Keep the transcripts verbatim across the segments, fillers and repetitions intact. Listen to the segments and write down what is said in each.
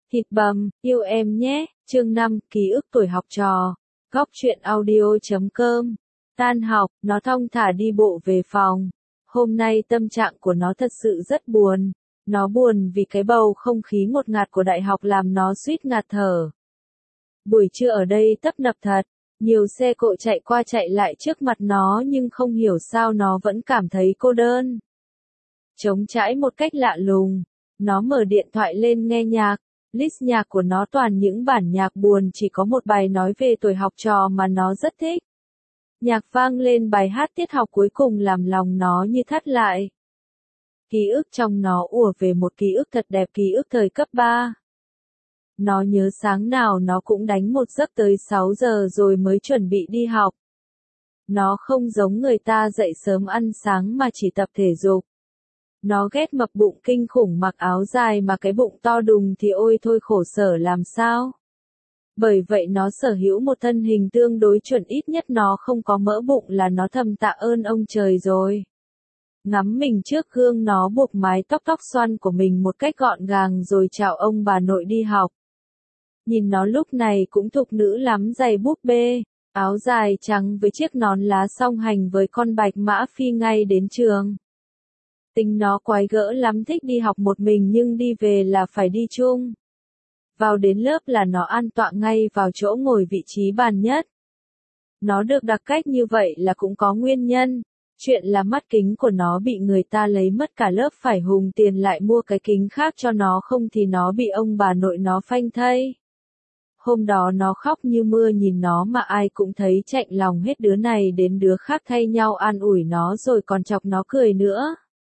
Thịt bằm, yêu em nhé, chương năm, ký ức tuổi học trò. Góc truyện audio.com. Tan học, nó thong thả đi bộ về phòng. Hôm nay tâm trạng của nó thật sự rất buồn. Nó buồn vì cái bầu không khí ngột ngạt của đại học làm nó suýt ngạt thở. Buổi trưa ở đây tấp nập thật. Nhiều xe cộ chạy qua chạy lại trước mặt nó nhưng không hiểu sao nó vẫn cảm thấy cô đơn. Trống trải một cách lạ lùng. Nó mở điện thoại lên nghe nhạc. List nhạc của nó toàn những bản nhạc buồn, chỉ có một bài nói về tuổi học trò mà nó rất thích. Nhạc vang lên bài hát tiết học cuối cùng làm lòng nó như thắt lại. Ký ức trong nó ùa về một ký ức thật đẹp, ký ức thời cấp ba. Nó nhớ sáng nào nó cũng đánh một giấc tới sáu giờ rồi mới chuẩn bị đi học. Nó không giống người ta dậy sớm ăn sáng mà chỉ tập thể dục. Nó ghét mập bụng kinh khủng, mặc áo dài mà cái bụng to đùng thì ôi thôi khổ sở làm sao. Bởi vậy nó sở hữu một thân hình tương đối chuẩn, ít nhất nó không có mỡ bụng là nó thầm tạ ơn ông trời rồi. Ngắm mình trước gương, nó buộc mái tóc tóc xoăn của mình một cách gọn gàng rồi chào ông bà nội đi học. Nhìn nó lúc này cũng thục nữ lắm, giày búp bê, áo dài trắng với chiếc nón lá song hành với con bạch mã phi ngay đến trường. Tính nó quái gỡ lắm, thích đi học một mình nhưng đi về là phải đi chung. Vào đến lớp là nó an tọa ngay vào chỗ ngồi vị trí bàn nhất. Nó được đặt cách như vậy là cũng có nguyên nhân. Chuyện là mắt kính của nó bị người ta lấy mất, cả lớp phải hùng tiền lại mua cái kính khác cho nó, không thì nó bị ông bà nội nó phanh thây. Hôm đó nó khóc như mưa, nhìn nó mà ai cũng thấy chạnh lòng hết, đứa này đến đứa khác thay nhau an ủi nó rồi còn chọc nó cười nữa.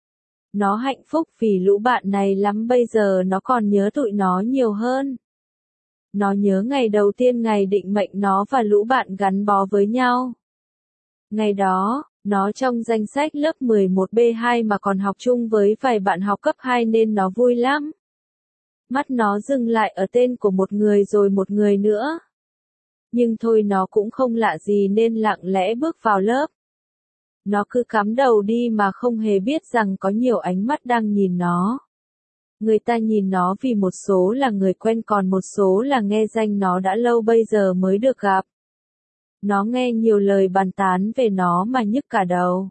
Nó hạnh phúc vì lũ bạn này lắm, bây giờ nó còn nhớ tụi nó nhiều hơn. Nó nhớ ngày đầu tiên, ngày định mệnh nó và lũ bạn gắn bó với nhau. Ngày đó, nó trong danh sách lớp mười một B hai mà còn học chung với vài bạn học cấp hai nên nó vui lắm. Mắt nó dừng lại ở tên của một người rồi một người nữa. Nhưng thôi nó cũng không lạ gì nên lặng lẽ bước vào lớp. Nó cứ cắm đầu đi mà không hề biết rằng có nhiều ánh mắt đang nhìn nó. Người ta nhìn nó vì một số là người quen, còn một số là nghe danh nó đã lâu bây giờ mới được gặp. Nó nghe nhiều lời bàn tán về nó mà nhức cả đầu.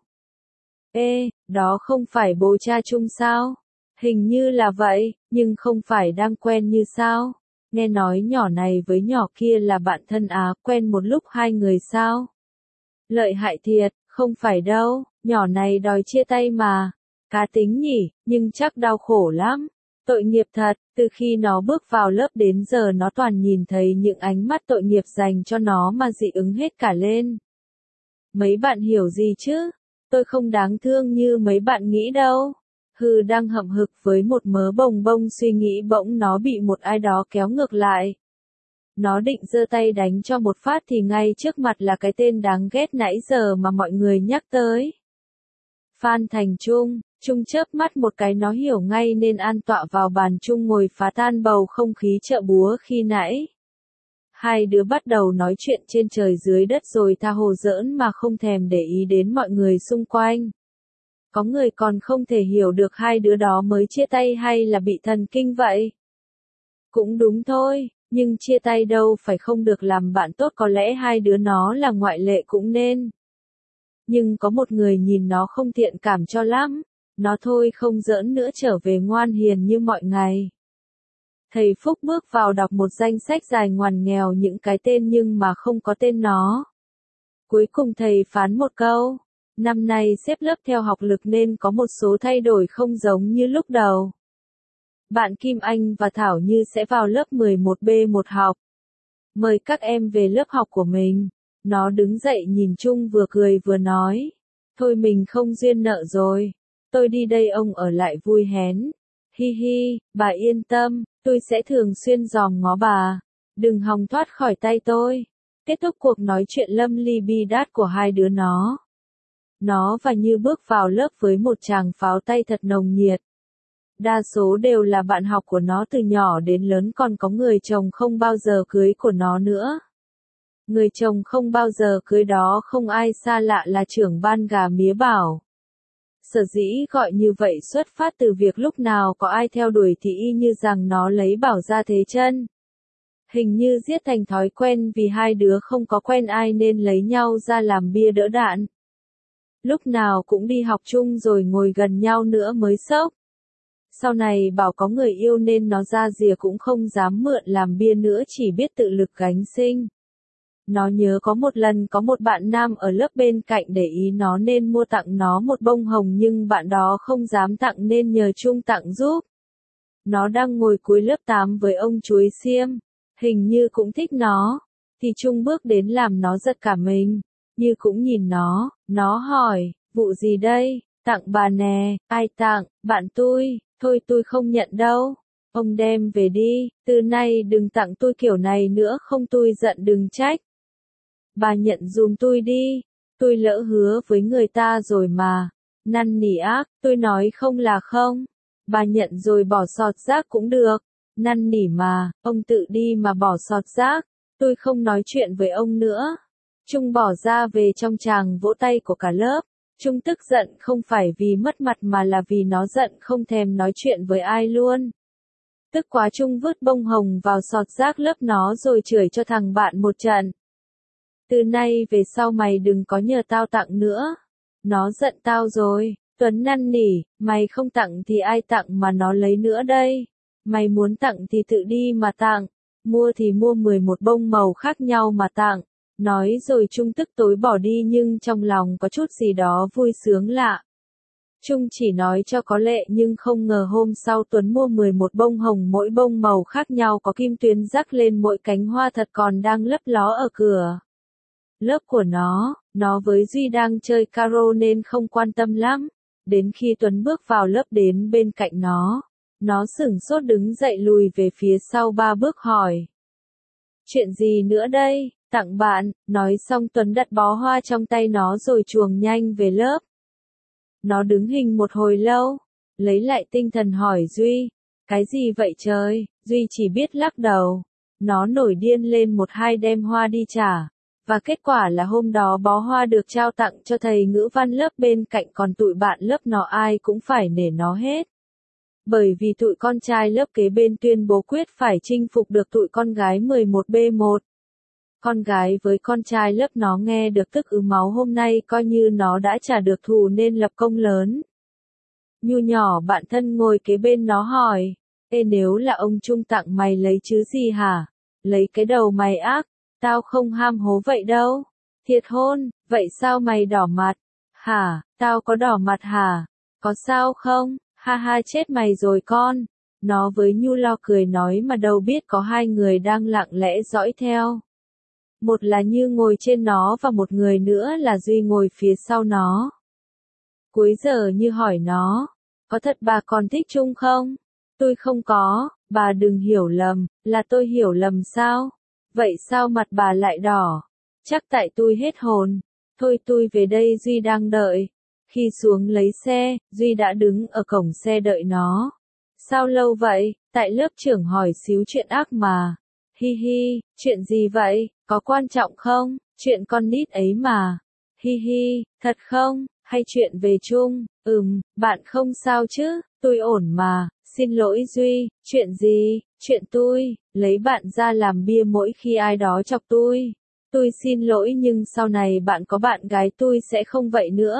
Ê, đó không phải bố cha chung sao? Hình như là vậy, nhưng không phải đang quen như sao? Nghe nói nhỏ này với nhỏ kia là bạn thân á, quen một lúc hai người sao? Lợi hại thiệt, không phải đâu, nhỏ này đòi chia tay mà. Cá tính nhỉ, nhưng chắc đau khổ lắm. Tội nghiệp thật, từ khi nó bước vào lớp đến giờ nó toàn nhìn thấy những ánh mắt tội nghiệp dành cho nó mà dị ứng hết cả lên. Mấy bạn hiểu gì chứ? Tôi không đáng thương như mấy bạn nghĩ đâu. Hừ, đang hậm hực với một mớ bồng bông suy nghĩ, bỗng nó bị một ai đó kéo ngược lại. Nó định giơ tay đánh cho một phát thì ngay trước mặt là cái tên đáng ghét nãy giờ mà mọi người nhắc tới. Phan Thành Trung. Trung chớp mắt một cái nó hiểu ngay nên an tọa vào bàn chung ngồi phá tan bầu không khí chợ búa khi nãy. Hai đứa bắt đầu nói chuyện trên trời dưới đất rồi tha hồ giỡn mà không thèm để ý đến mọi người xung quanh. Có người còn không thể hiểu được hai đứa đó mới chia tay hay là bị thần kinh vậy. Cũng đúng thôi, nhưng chia tay đâu phải không được làm bạn tốt, có lẽ hai đứa nó là ngoại lệ cũng nên. Nhưng có một người nhìn nó không thiện cảm cho lắm. Nó thôi không giỡn nữa, trở về ngoan hiền như mọi ngày. Thầy Phúc bước vào đọc một danh sách dài ngoằn nghèo những cái tên nhưng mà không có tên nó. Cuối cùng thầy phán một câu. Năm nay xếp lớp theo học lực nên có một số thay đổi không giống như lúc đầu. Bạn Kim Anh và Thảo Như sẽ vào lớp mười một B một học. Mời các em về lớp học của mình. Nó đứng dậy nhìn Trung, vừa cười vừa nói. Thôi mình không duyên nợ rồi. Tôi đi đây, ông ở lại vui hén. Hi hi, bà yên tâm, tôi sẽ thường xuyên dòm ngó bà. Đừng hòng thoát khỏi tay tôi. Kết thúc cuộc nói chuyện lâm ly bi đát của hai đứa nó. Nó và Như bước vào lớp với một tràng pháo tay thật nồng nhiệt. Đa số đều là bạn học của nó từ nhỏ đến lớn, còn có người chồng không bao giờ cưới của nó nữa. Người chồng không bao giờ cưới đó không ai xa lạ là trưởng ban Gà Mía Bảo. Sở dĩ gọi như vậy xuất phát từ việc lúc nào có ai theo đuổi thì y như rằng nó lấy bảo ra thế chân. Hình như giết thành thói quen vì hai đứa không có quen ai nên lấy nhau ra làm bia đỡ đạn. Lúc nào cũng đi học chung rồi ngồi gần nhau nữa mới sốc. Sau này bảo có người yêu nên nó ra rìa cũng không dám mượn làm bia nữa, chỉ biết tự lực gánh sinh. Nó nhớ có một lần có một bạn nam ở lớp bên cạnh để ý nó nên mua tặng nó một bông hồng, nhưng bạn đó không dám tặng nên nhờ Trung tặng giúp. Nó đang ngồi cuối lớp tám với ông chuối xiêm, hình như cũng thích nó, thì Trung bước đến làm nó giật cả mình, như cũng nhìn nó, nó hỏi, vụ gì đây, tặng bà nè, ai tặng, bạn tôi, thôi tôi không nhận đâu, ông đem về đi, từ nay đừng tặng tôi kiểu này nữa không tôi giận đừng trách. Bà nhận dùm tôi đi, tôi lỡ hứa với người ta rồi mà, năn nỉ ác, tôi nói không là không, bà nhận rồi bỏ sọt rác cũng được, năn nỉ mà, ông tự đi mà bỏ sọt rác, tôi không nói chuyện với ông nữa. Trung bỏ ra về trong tràng vỗ tay của cả lớp. Trung tức giận không phải vì mất mặt mà là vì nó giận không thèm nói chuyện với ai luôn. Tức quá Trung vứt bông hồng vào sọt rác lớp nó rồi chửi cho thằng bạn một trận. Từ nay về sau mày đừng có nhờ tao tặng nữa. Nó giận tao rồi. Tuấn năn nỉ, mày không tặng thì ai tặng mà nó lấy nữa đây. Mày muốn tặng thì tự đi mà tặng. Mua thì mua mười một bông màu khác nhau mà tặng. Nói rồi Trung tức tối bỏ đi nhưng trong lòng có chút gì đó vui sướng lạ. Trung chỉ nói cho có lệ nhưng không ngờ hôm sau Tuấn mua mười một bông hồng, mỗi bông màu khác nhau có kim tuyến rắc lên mỗi cánh hoa thật còn đang lấp ló ở cửa lớp của nó. Nó với Duy đang chơi caro nên không quan tâm lắm. Đến khi Tuấn bước vào lớp đến bên cạnh nó, nó sửng sốt đứng dậy lùi về phía sau ba bước hỏi. Chuyện gì nữa đây? Tặng bạn, nói xong Tuấn đặt bó hoa trong tay nó rồi chuồng nhanh về lớp. Nó đứng hình một hồi lâu, lấy lại tinh thần hỏi Duy, cái gì vậy trời? Duy chỉ biết lắc đầu. Nó nổi điên lên một hai đem hoa đi trả. Và kết quả là hôm đó bó hoa được trao tặng cho thầy ngữ văn lớp bên cạnh, còn tụi bạn lớp nó ai cũng phải nể nó hết. Bởi vì tụi con trai lớp kế bên tuyên bố quyết phải chinh phục được tụi con gái mười một B một. Con gái với con trai lớp nó nghe được tức ứ máu, hôm nay coi như nó đã trả được thù nên lập công lớn. Nhu nhỏ bạn thân ngồi kế bên nó hỏi, ê nếu là ông Trung tặng mày lấy chứ gì hả? Lấy cái đầu mày ác, tao không ham hố vậy đâu. Thiệt hôn, vậy sao mày đỏ mặt? Hả, tao có đỏ mặt hả? Có sao không? Ha ha chết mày rồi con. Nó với Nhu lo cười nói mà đâu biết có hai người đang lặng lẽ dõi theo. Một là Như ngồi trên nó và một người nữa là Duy ngồi phía sau nó. Cuối giờ Như hỏi nó, có thật bà còn thích Trung không? Tôi không có, bà đừng hiểu lầm, là tôi hiểu lầm sao? Vậy sao mặt bà lại đỏ? Chắc tại tôi hết hồn. Thôi tôi về đây, Duy đang đợi. Khi xuống lấy xe, Duy đã đứng ở cổng xe đợi nó. Sao lâu vậy? Tại lớp trưởng hỏi xíu chuyện ác mà. Hi hi, chuyện gì vậy? Có quan trọng không? Chuyện con nít ấy mà. Hi hi, thật không? Hay chuyện về Trung? Ừm, bạn không sao chứ? Tôi ổn mà. Xin lỗi Duy, chuyện gì? Chuyện tôi, lấy bạn ra làm bia mỗi khi ai đó chọc tôi. Tôi xin lỗi nhưng sau này bạn có bạn gái tôi sẽ không vậy nữa.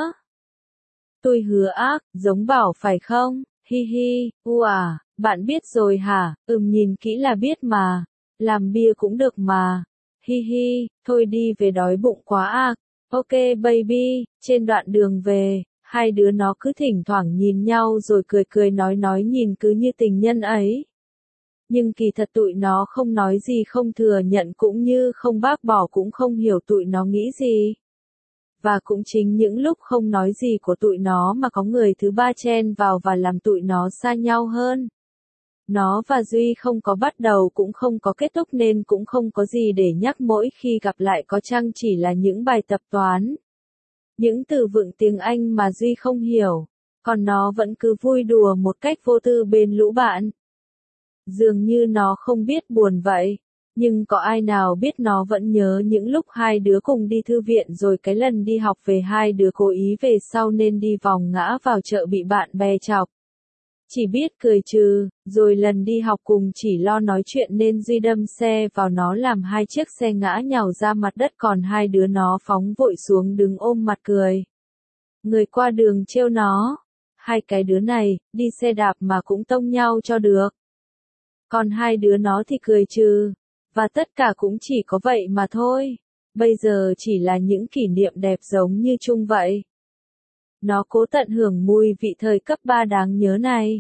Tôi hứa ác, giống bảo phải không? Hi hi, u à, bạn biết rồi hả? Ừm nhìn kỹ là biết mà. Làm bia cũng được mà. Hi hi, thôi đi về đói bụng quá à. Ok baby, trên đoạn đường về, hai đứa nó cứ thỉnh thoảng nhìn nhau rồi cười cười nói nói nhìn cứ như tình nhân ấy. Nhưng kỳ thật tụi nó không nói gì, không thừa nhận cũng như không bác bỏ, cũng không hiểu tụi nó nghĩ gì. Và cũng chính những lúc không nói gì của tụi nó mà có người thứ ba chen vào và làm tụi nó xa nhau hơn. Nó và Duy không có bắt đầu cũng không có kết thúc nên cũng không có gì để nhắc, mỗi khi gặp lại có chăng chỉ là những bài tập toán. Những từ vựng tiếng Anh mà Duy không hiểu, còn nó vẫn cứ vui đùa một cách vô tư bên lũ bạn. Dường như nó không biết buồn vậy. Nhưng có ai nào biết nó vẫn nhớ những lúc hai đứa cùng đi thư viện rồi cái lần đi học về hai đứa cố ý về sau nên đi vòng ngã vào chợ bị bạn bè chọc. Chỉ biết cười trừ, rồi lần đi học cùng chỉ lo nói chuyện nên Duy đâm xe vào nó làm hai chiếc xe ngã nhào ra mặt đất còn hai đứa nó phóng vội xuống đứng ôm mặt cười. Người qua đường trêu nó, hai cái đứa này, đi xe đạp mà cũng tông nhau cho được. Còn hai đứa nó thì cười trừ, và tất cả cũng chỉ có vậy mà thôi. Bây giờ chỉ là những kỷ niệm đẹp giống như chung vậy. Nó cố tận hưởng mùi vị thời cấp ba đáng nhớ này.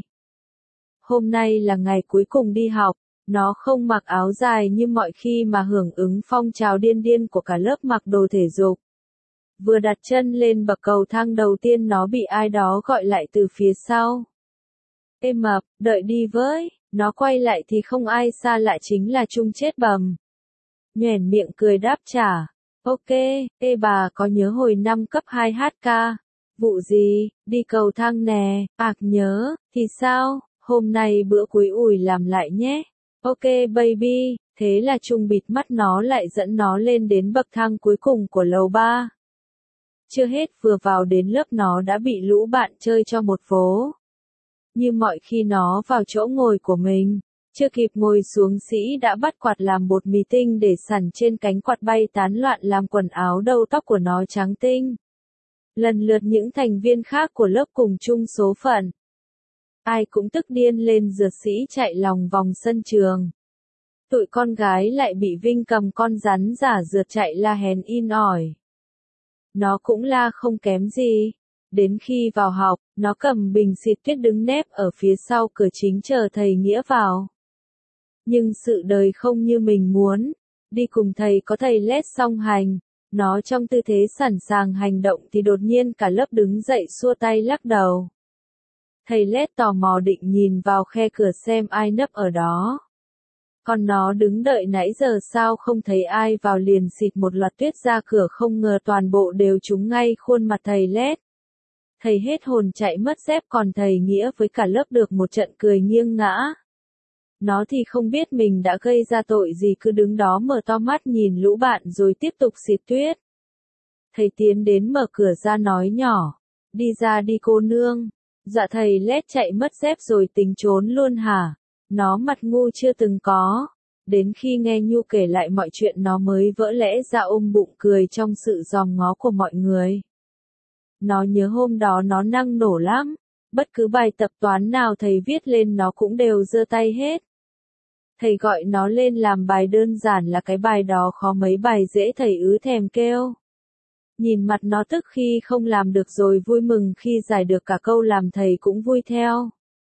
Hôm nay là ngày cuối cùng đi học, nó không mặc áo dài như mọi khi mà hưởng ứng phong trào điên điên của cả lớp mặc đồ thể dục. Vừa đặt chân lên bậc cầu thang đầu tiên nó bị ai đó gọi lại từ phía sau. Ê mập, đợi đi với, nó quay lại thì không ai xa lạ chính là Trung chết bầm. Nhoẻn miệng cười đáp trả, ok, ê bà có nhớ hồi năm cấp hai hát ca, vụ gì, đi cầu thang nè, ạc nhớ, thì sao, hôm nay bữa cuối ủi làm lại nhé, ok baby, thế là Trung bịt mắt nó lại dẫn nó lên đến bậc thang cuối cùng của lầu ba. Chưa hết vừa vào đến lớp nó đã bị lũ bạn chơi cho một vố. Như mọi khi nó vào chỗ ngồi của mình, chưa kịp ngồi xuống sĩ đã bắt quạt làm bột mì tinh để sẵn trên cánh quạt bay tán loạn làm quần áo đầu tóc của nó trắng tinh. Lần lượt những thành viên khác của lớp cùng chung số phận. Ai cũng tức điên lên rượt sĩ chạy lòng vòng sân trường. Tụi con gái lại bị Vinh cầm con rắn giả rượt chạy la hén in ỏi. Nó cũng la không kém gì. Đến khi vào học, nó cầm bình xịt tuyết đứng nép ở phía sau cửa chính chờ thầy Nghĩa vào. Nhưng sự đời không như mình muốn. Đi cùng thầy có thầy Lét song hành. Nó trong tư thế sẵn sàng hành động thì đột nhiên cả lớp đứng dậy xua tay lắc đầu. Thầy Lét tò mò định nhìn vào khe cửa xem ai nấp ở đó. Còn nó đứng đợi nãy giờ sao không thấy ai vào liền xịt một loạt tuyết ra cửa không ngờ toàn bộ đều trúng ngay khuôn mặt thầy Lét. Thầy hết hồn chạy mất dép còn thầy Nghĩa với cả lớp được một trận cười nghiêng ngã. Nó thì không biết mình đã gây ra tội gì cứ đứng đó mở to mắt nhìn lũ bạn rồi tiếp tục xịt tuyết. Thầy tiến đến mở cửa ra nói nhỏ, đi ra đi cô nương. Dạ thầy Lét chạy mất dép rồi tính trốn luôn hả? Nó mặt ngu chưa từng có. Đến khi nghe Nhu kể lại mọi chuyện nó mới vỡ lẽ ra ôm bụng cười trong sự dòm ngó của mọi người. Nó nhớ hôm đó nó năng nổ lắm. Bất cứ bài tập toán nào thầy viết lên nó cũng đều giơ tay hết. Thầy gọi nó lên làm bài đơn giản là cái bài đó khó mấy bài dễ thầy ứ thèm kêu. Nhìn mặt nó tức khi không làm được rồi vui mừng khi giải được cả câu làm thầy cũng vui theo.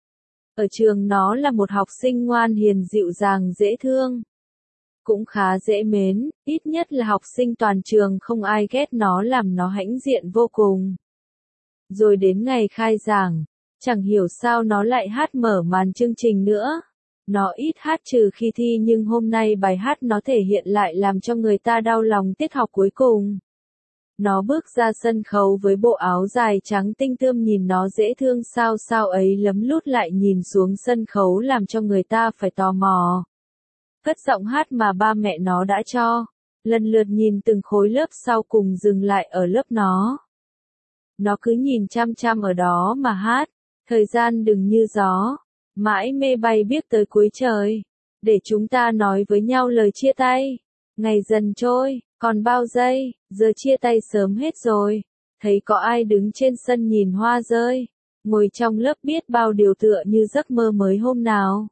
Ở trường nó là một học sinh ngoan hiền dịu dàng dễ thương. Cũng khá dễ mến, ít nhất là học sinh toàn trường không ai ghét nó làm nó hãnh diện vô cùng. Rồi đến ngày khai giảng, chẳng hiểu sao nó lại hát mở màn chương trình nữa. Nó ít hát trừ khi thi nhưng hôm nay bài hát nó thể hiện lại làm cho người ta đau lòng tiết học cuối cùng. Nó bước ra sân khấu với bộ áo dài trắng tinh tươm nhìn nó dễ thương sao sao ấy lấm lút lại nhìn xuống sân khấu làm cho người ta phải tò mò. Cất giọng hát mà ba mẹ nó đã cho. Lần lượt nhìn từng khối lớp sau cùng dừng lại ở lớp nó. Nó cứ nhìn chăm chăm ở đó mà hát. Thời gian đừng như gió. Mãi mê bay biếc tới cuối trời. Để chúng ta nói với nhau lời chia tay. Ngày dần trôi, còn bao giây, giờ chia tay sớm hết rồi. Thấy có ai đứng trên sân nhìn hoa rơi. Ngồi trong lớp biết bao điều tựa như giấc mơ mới hôm nào.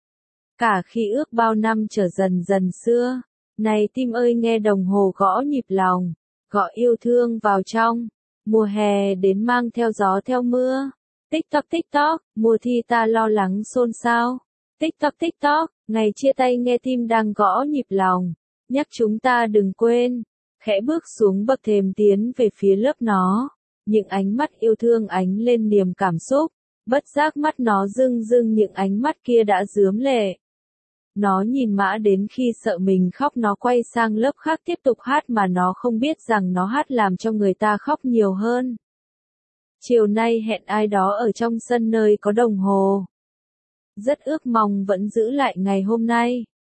Cả khi ước bao năm trở dần dần xưa. Này tim ơi nghe đồng hồ gõ nhịp lòng. Gõ yêu thương vào trong. Mùa hè đến mang theo gió theo mưa. Tích tóc tích tóc, mùa thi ta lo lắng xôn xao. Tích tóc tích tóc, ngày chia tay nghe tim đang gõ nhịp lòng. Nhắc chúng ta đừng quên. Khẽ bước xuống bậc thềm tiến về phía lớp nó. Những ánh mắt yêu thương ánh lên niềm cảm xúc. Bất giác mắt nó rưng rưng những ánh mắt kia đã rướm lệ. Nó nhìn mã đến khi sợ mình khóc nó quay sang lớp khác tiếp tục hát mà nó không biết rằng nó hát làm cho người ta khóc nhiều hơn. Chiều nay hẹn ai đó ở trong sân nơi có đồng hồ. Rất ước mong vẫn giữ lại ngày hôm nay.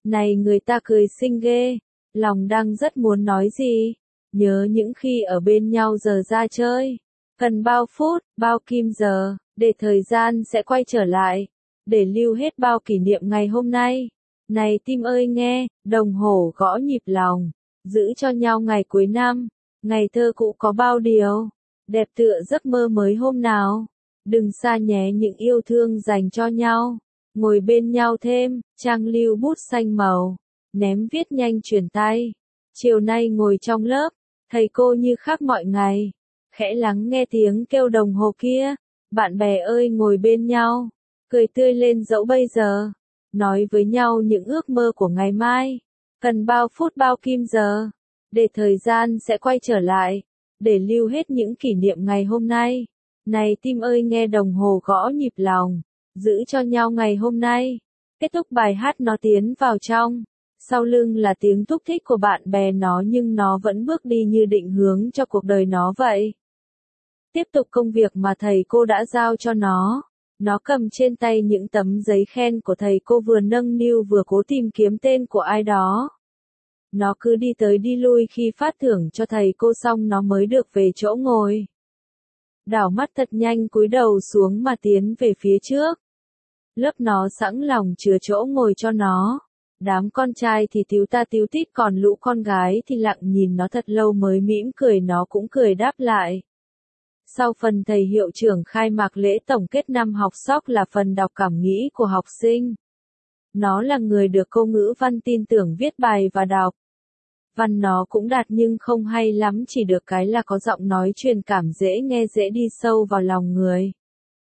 Này người ta cười xinh ghê, lòng đang rất muốn nói gì. Nhớ những khi ở bên nhau giờ ra chơi. Cần bao phút, bao kim giờ, để thời gian sẽ quay trở lại. Để lưu hết bao kỷ niệm ngày hôm nay. Này tim ơi nghe, đồng hồ gõ nhịp lòng. Giữ cho nhau ngày cuối năm. Ngày thơ cũ có bao điều. Đẹp tựa giấc mơ mới hôm nào. Đừng xa nhé những yêu thương dành cho nhau. Ngồi bên nhau thêm, trang lưu bút xanh màu. Ném viết nhanh chuyển tay. Chiều nay ngồi trong lớp, thầy cô như khác mọi ngày. Khẽ lắng nghe tiếng kêu đồng hồ kia. Bạn bè ơi ngồi bên nhau. Cười tươi lên dẫu bây giờ. Nói với nhau những ước mơ của ngày mai. Cần bao phút bao kim giờ. Để thời gian sẽ quay trở lại. Để lưu hết những kỷ niệm ngày hôm nay. Này tim ơi nghe đồng hồ gõ nhịp lòng. Giữ cho nhau ngày hôm nay. Kết thúc bài hát nó tiến vào trong. Sau lưng là tiếng thúc thích của bạn bè nó nhưng nó vẫn bước đi như định hướng cho cuộc đời nó vậy. Tiếp tục công việc mà thầy cô đã giao cho nó. Nó cầm trên tay những tấm giấy khen của thầy cô vừa nâng niu vừa cố tìm kiếm tên của ai đó. Nó cứ đi tới đi lui khi phát thưởng cho thầy cô xong nó mới được về chỗ ngồi. Đảo mắt thật nhanh cúi đầu xuống mà tiến về phía trước. Lớp nó sẵn lòng chứa chỗ ngồi cho nó. Đám con trai thì tíu ta tíu tít còn lũ con gái thì lặng nhìn nó thật lâu mới mỉm cười nó cũng cười đáp lại. Sau phần thầy hiệu trưởng khai mạc lễ tổng kết năm học sóc là phần đọc cảm nghĩ của học sinh. Nó là người được cô ngữ văn tin tưởng viết bài và đọc. Văn nó cũng đạt nhưng không hay lắm chỉ được cái là có giọng nói truyền cảm dễ nghe dễ đi sâu vào lòng người.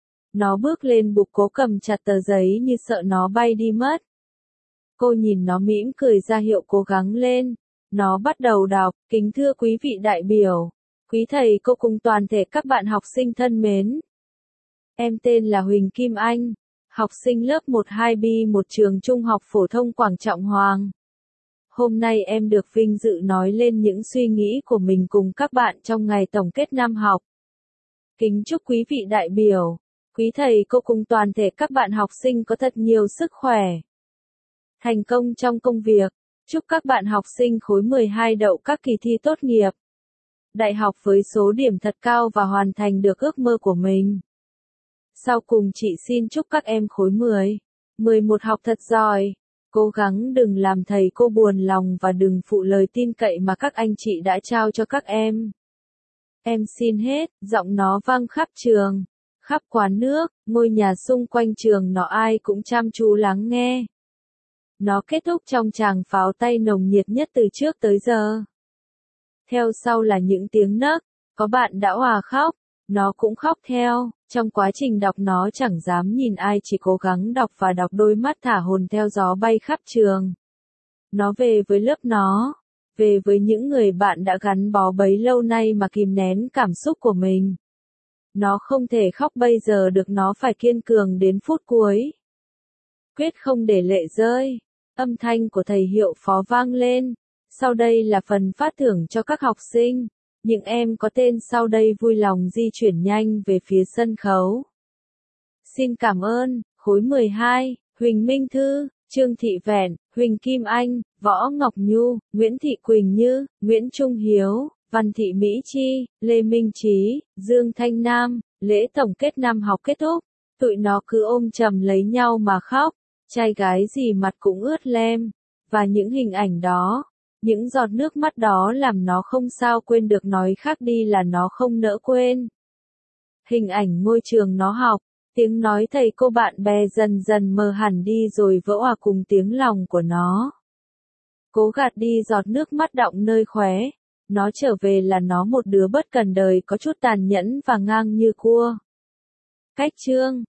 Nó bước lên bục cố cầm chặt tờ giấy như sợ nó bay đi mất. Cô nhìn nó mỉm cười ra hiệu cố gắng lên. Nó bắt đầu đọc, kính thưa quý vị đại biểu, quý thầy cô cùng toàn thể các bạn học sinh thân mến. Em tên là Huỳnh Kim Anh, học sinh lớp một hai B một trường trung học phổ thông Quảng Trọng Hoàng. Hôm nay em được vinh dự nói lên những suy nghĩ của mình cùng các bạn trong ngày tổng kết năm học. Kính chúc quý vị đại biểu, quý thầy cô cùng toàn thể các bạn học sinh có thật nhiều sức khỏe, thành công trong công việc. Chúc các bạn học sinh khối mười hai đậu các kỳ thi tốt nghiệp đại học với số điểm thật cao và hoàn thành được ước mơ của mình. Sau cùng chị xin chúc các em khối mười, mười một học thật giỏi. Cố gắng đừng làm thầy cô buồn lòng và đừng phụ lời tin cậy mà các anh chị đã trao cho các em. Em xin hết, giọng nó vang khắp trường, khắp quán nước, ngôi nhà xung quanh trường nó ai cũng chăm chú lắng nghe. Nó kết thúc trong tràng pháo tay nồng nhiệt nhất từ trước tới giờ. Theo sau là những tiếng nấc, có bạn đã òa khóc, nó cũng khóc theo. Trong quá trình đọc nó chẳng dám nhìn ai chỉ cố gắng đọc và đọc đôi mắt thả hồn theo gió bay khắp trường. Nó về với lớp nó, về với những người bạn đã gắn bó bấy lâu nay mà kìm nén cảm xúc của mình. Nó không thể khóc bây giờ được nó phải kiên cường đến phút cuối. Quyết không để lệ rơi, âm thanh của thầy hiệu phó vang lên. Sau đây là phần phát thưởng cho các học sinh. Những em có tên sau đây vui lòng di chuyển nhanh về phía sân khấu. Xin cảm ơn, khối mười hai, Huỳnh Minh Thư, Trương Thị Vẹn, Huỳnh Kim Anh, Võ Ngọc Nhu, Nguyễn Thị Quỳnh Như, Nguyễn Trung Hiếu, Văn Thị Mỹ Chi, Lê Minh Trí, Dương Thanh Nam. Lễ tổng kết năm học kết thúc, tụi nó cứ ôm chầm lấy nhau mà khóc, trai gái gì mặt cũng ướt lem, và những hình ảnh đó, những giọt nước mắt đó làm nó không sao quên được, nói khác đi là nó không nỡ quên. Hình ảnh ngôi trường nó học, tiếng nói thầy cô bạn bè dần dần mờ hẳn đi rồi vỡ òa cùng tiếng lòng của nó. Cố gạt đi giọt nước mắt đọng nơi khóe, nó trở về là nó một đứa bất cần đời có chút tàn nhẫn và ngang như cua. Cách chương